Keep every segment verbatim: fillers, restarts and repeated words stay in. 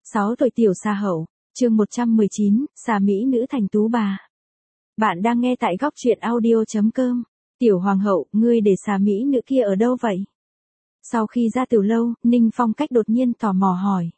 sáu tuổi tiểu xà hậu, chương một trăm mười chín, xà mỹ nữ thành tú bà. Bạn đang nghe tại góc truyện audio chấm com. Tiểu hoàng hậu, ngươi để xà mỹ nữ kia ở đâu vậy? Sau khi ra từ lâu, Ninh Phong Cách đột nhiên tò mò hỏi.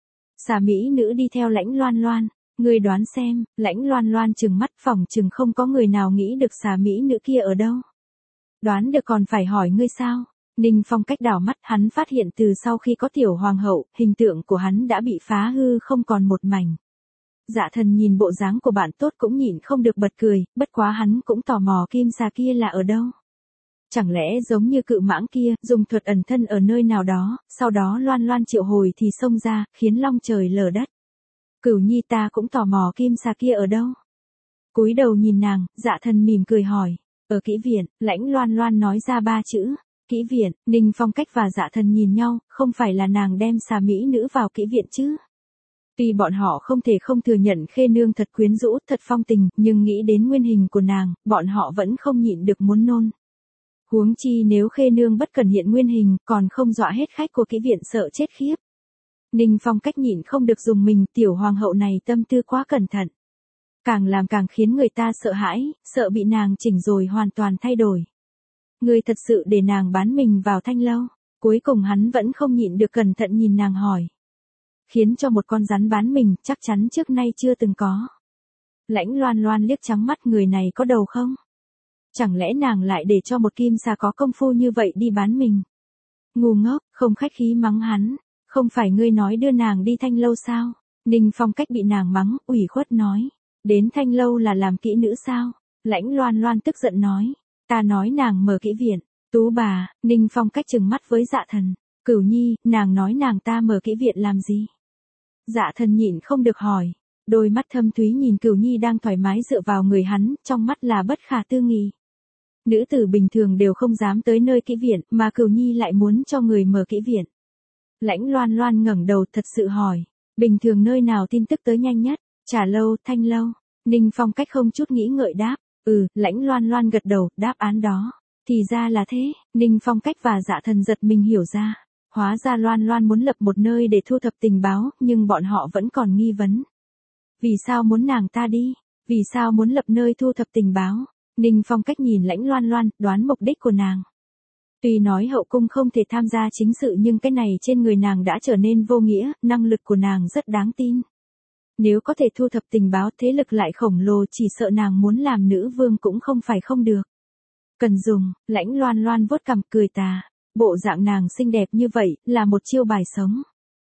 Xà mỹ nữ đi theo Lãnh Loan Loan, ngươi đoán xem. Lãnh Loan Loan trừng mắt, phỏng chừng không có người nào nghĩ được xà mỹ nữ kia ở đâu. Đoán được còn phải hỏi ngươi sao? Ninh Phong Cách đảo mắt, hắn phát hiện từ sau khi có tiểu hoàng hậu, hình tượng của hắn đã bị phá hư không còn một mảnh. Dạ Thần nhìn bộ dáng của bạn tốt cũng nhịn không được bật cười, bất quá hắn cũng tò mò kim xà kia là ở đâu. Chẳng lẽ giống như cự mãng kia, dùng thuật ẩn thân ở nơi nào đó, sau đó Loan Loan triệu hồi thì xông ra, khiến long trời lở đất. Cửu Nhi, ta cũng tò mò kim xà kia ở đâu. Cúi đầu nhìn nàng, Dạ Thần mỉm cười hỏi. Ở kỹ viện. Lãnh Loan Loan nói ra ba chữ. Kỹ viện. Ninh Phong Cách và Dạ Thần nhìn nhau, không phải là nàng đem xà mỹ nữ vào kỹ viện chứ? Tuy bọn họ không thể không thừa nhận Khê Nương thật quyến rũ, thật phong tình, nhưng nghĩ đến nguyên hình của nàng, bọn họ vẫn không nhịn được muốn nôn. Huống chi nếu Khê Nương bất cần hiện nguyên hình, còn không dọa hết khách của kỹ viện sợ chết khiếp. Ninh Phong Cách nhịn không được dùng mình, tiểu hoàng hậu này tâm tư quá cẩn thận. Càng làm càng khiến người ta sợ hãi, sợ bị nàng chỉnh rồi hoàn toàn thay đổi. Người thật sự để nàng bán mình vào thanh lâu. Cuối cùng hắn vẫn không nhịn được cẩn thận nhìn nàng hỏi. Khiến cho một con rắn bán mình, chắc chắn trước nay chưa từng có. Lãnh Loan Loan liếc trắng mắt, người này có đầu không? Chẳng lẽ nàng lại để cho một kim xà có công phu như vậy đi bán mình? Ngu ngốc, không khách khí mắng hắn. Không phải ngươi nói đưa nàng đi thanh lâu sao? Ninh Phong Cách bị nàng mắng, ủy khuất nói. Đến thanh lâu là làm kỹ nữ sao? Lãnh Loan Loan tức giận nói. Ta nói nàng mở kỹ viện. Tú bà. Ninh Phong Cách trừng mắt với Dạ Thần. Cửu Nhi, nàng nói nàng ta mở kỹ viện làm gì? Dạ Thần nhịn không được hỏi. Đôi mắt thâm thúy nhìn Cửu Nhi đang thoải mái dựa vào người hắn, trong mắt là bất khả tư nghị. Nữ tử bình thường đều không dám tới nơi kỹ viện, mà Cửu Nhi lại muốn cho người mở kỹ viện. Lãnh Loan Loan ngẩng đầu thật sự hỏi. Bình thường nơi nào tin tức tới nhanh nhất? Trà lâu, thanh lâu. Ninh Phong Cách không chút nghĩ ngợi đáp. Ừ, Lãnh Loan Loan gật đầu, đáp án đó. Thì ra là thế. Ninh Phong Cách và Dạ Thần giật mình hiểu ra. Hóa ra Loan Loan muốn lập một nơi để thu thập tình báo, nhưng bọn họ vẫn còn nghi vấn. Vì sao muốn nàng ta đi? Vì sao muốn lập nơi thu thập tình báo? Ninh Phong Cách nhìn Lãnh Loan Loan, đoán mục đích của nàng. Tuy nói hậu cung không thể tham gia chính sự nhưng cái này trên người nàng đã trở nên vô nghĩa, năng lực của nàng rất đáng tin. Nếu có thể thu thập tình báo, thế lực lại khổng lồ, chỉ sợ nàng muốn làm nữ vương cũng không phải không được. Cần dùng. Lãnh Loan Loan vuốt cằm cười tà. Bộ dạng nàng xinh đẹp như vậy, là một chiêu bài sống.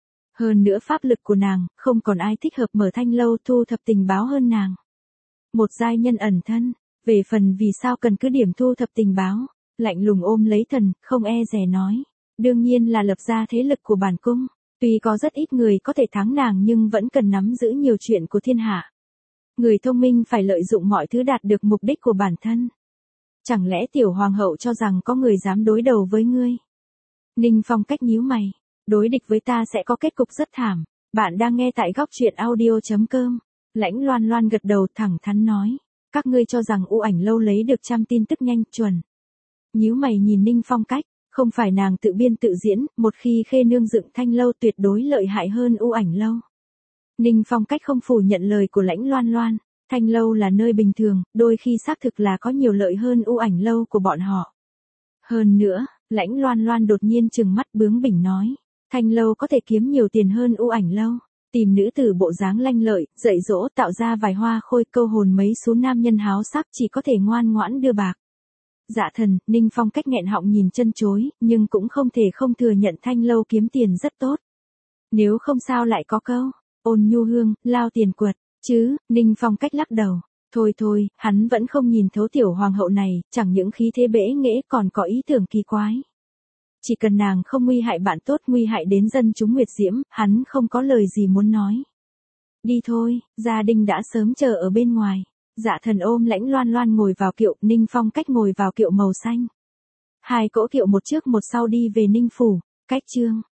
Hơn nữa pháp lực của nàng, không còn ai thích hợp mở thanh lâu thu thập tình báo hơn nàng. Một giai nhân ẩn thân. Về phần vì sao cần cứ điểm thu thập tình báo, lạnh lùng ôm lấy thần, không e dè nói. Đương nhiên là lập ra thế lực của bản cung. Tuy có rất ít người có thể thắng nàng nhưng vẫn cần nắm giữ nhiều chuyện của thiên hạ. Người thông minh phải lợi dụng mọi thứ đạt được mục đích của bản thân. Chẳng lẽ tiểu hoàng hậu cho rằng có người dám đối đầu với ngươi? Ninh Phong Cách nhíu mày. Đối địch với ta sẽ có kết cục rất thảm. Bạn đang nghe tại góc truyện audio chấm com. Lãnh Loan Loan gật đầu thẳng thắn nói. Các ngươi cho rằng U Ảnh lâu lấy được trăm tin tức nhanh, chuẩn. Nhíu mày nhìn Ninh Phong Cách. Không phải nàng tự biên tự diễn, một khi Khê Nương dựng thanh lâu tuyệt đối lợi hại hơn U Ảnh lâu. Ninh Phong Cách không phủ nhận lời của Lãnh Loan Loan. Thanh lâu là nơi bình thường, đôi khi xác thực là có nhiều lợi hơn U Ảnh lâu của bọn họ. Hơn nữa, Lãnh Loan Loan đột nhiên trừng mắt bướng bỉnh nói. Thanh lâu có thể kiếm nhiều tiền hơn U Ảnh lâu. Tìm nữ tử bộ dáng lanh lợi, dạy dỗ tạo ra vài hoa khôi câu hồn mấy số nam nhân háo sắc chỉ có thể ngoan ngoãn đưa bạc. Dạ Thần, Ninh Phong Cách nghẹn họng nhìn chân chối, nhưng cũng không thể không thừa nhận thanh lâu kiếm tiền rất tốt. Nếu không sao lại có câu, ôn nhu hương, lao tiền quật, chứ, Ninh Phong Cách lắc đầu. Thôi thôi, hắn vẫn không nhìn thấu tiểu hoàng hậu này, chẳng những khí thế bẽ nghễ còn có ý tưởng kỳ quái. Chỉ cần nàng không nguy hại bạn tốt, nguy hại đến dân chúng Nguyệt Diễm, hắn không có lời gì muốn nói. Đi thôi, gia đình đã sớm chờ ở bên ngoài. Dạ Thần ôm Lãnh Loan Loan ngồi vào kiệu, Ninh Phong Cách ngồi vào kiệu màu xanh. Hai cỗ kiệu một trước một sau đi về Ninh Phủ. Cách chương